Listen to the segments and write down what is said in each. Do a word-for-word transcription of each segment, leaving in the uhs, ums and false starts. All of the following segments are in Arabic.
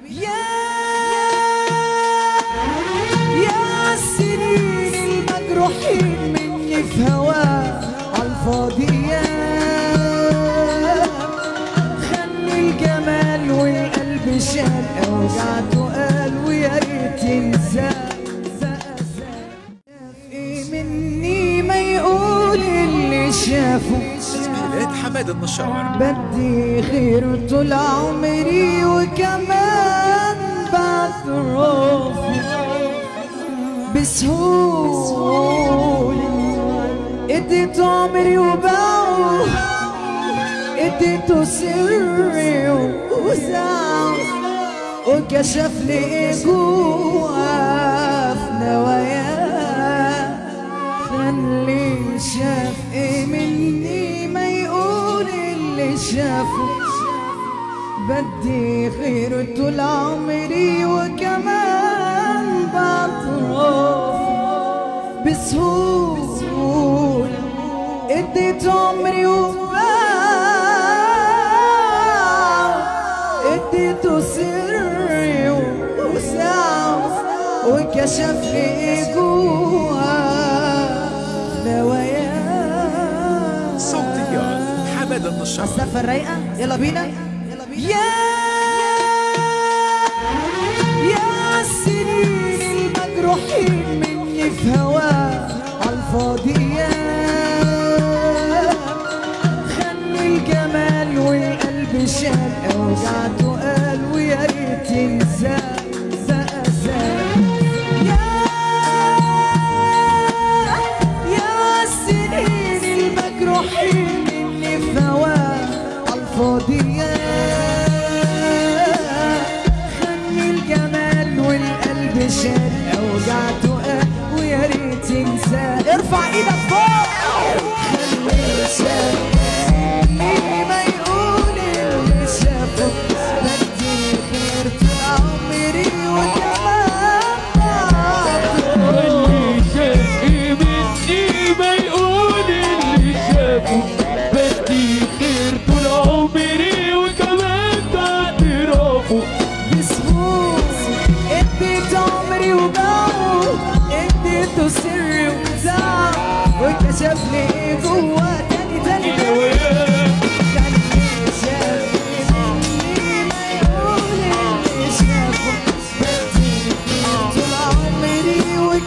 يا يا السنين المجروحين مني في هواه عالفاضي، يا خلي الجمال والقلب شال اوجعته قال ويا ريت ينساه. مني ما يقول اللي شافه تسجيلات حماد النشار. بدي خير طول عمري وكمان بعترف بسهولة. اديت عمري وباعه، اديته سري وزعه، وكشف لي ايه جوا في نواياه. خلي شاف ايه مني ما يقول اللي شافه. بدي خير طول عمري وكمان بعترف بسهولة. اديت عمري وباعه، اديته سري وسعه، وكشف لي جوا نواياه. صوتيات حماد النشار. السفة الرايقة يلا بينا. يا يا السنين المجروحين مني في هواه عالفاضي، يا خلي الجمال والقلب شال اوجعته قال ويا ريت ينساه. بقى زاد يا يا السنين المجروحين مني في هواه عالفاضي، يا خلي الجمال والقلب شال اوجعته قال ويا ريت ينساه. ارفع ايدك فوق. خلي شاف ما يقول اللي شافه. بدي خير طول عمري وكمان اللي شاف مني ما يقول اللي شافه. بدي خير طول عمري وكمان بعترافه بسهولة. اديت عمري وباعه، اديته سري وزعه، وكشف لي جوا تاني تاني تاني. خلي شاف مني ما يقول اللي شافه. بدي خير طول عمري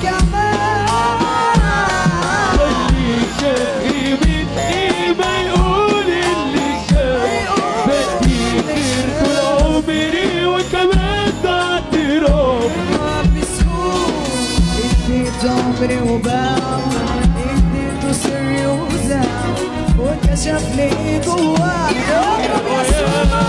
وكمان. اللي شاف مني ما يقول اللي شافه. بدي خير طول عمري وكمان بعترافه بسهولة. اديت عمري وباعه، اديته سري وزعه، وكشف لي جواه. اضرب يا سلام.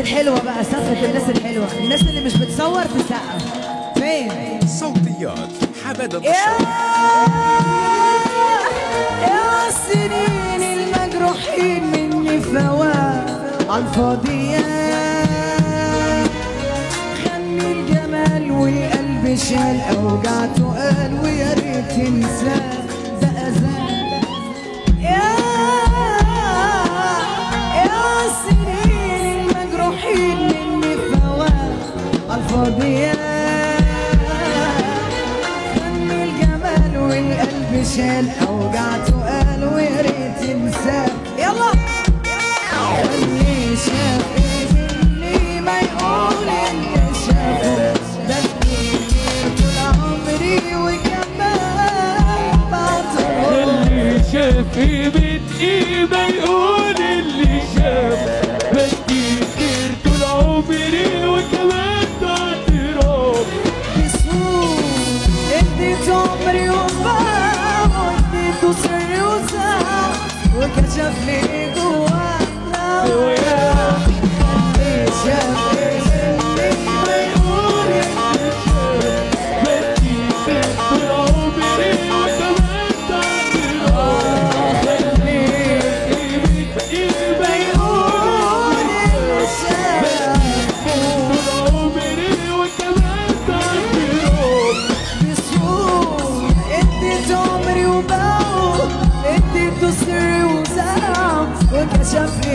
الحلوة بقى، سقفة الناس الحلوة، الناس اللي مش بتصور تسقف. فين؟ صوتيات حمادة يا النشار. يا السنين المجروحين مني فوات عالفاضيات، خلي الجمال والقلب شال اوجعته قال ويا ريت تنساه ده اذان. يا يا السنين المجروحين مني فوات عالفاضيات، خلي الجمال والقلب شال اوجعته قال ويا ريت تنساه. يلا اللي شاف اللي ما يقول اللي شافه ده كتير طول عمري وكمان بعترف. اللي شاف قيمة قيمة يقول اللي شاف بدي كتير طول عمري وكمان بعترف. بسهول اديت عمري وفاه واديته سري وساعة وكشف لي جواه. اللي شاف اللي ما يقول اللي بدي كتير طول عمري وكمان بعترف. اللي قيمة قيمة يقول اللي شاف طول عمري وكمان بعترف. بسهول اديت عمري وباعه اديته سري وزرعه وكشف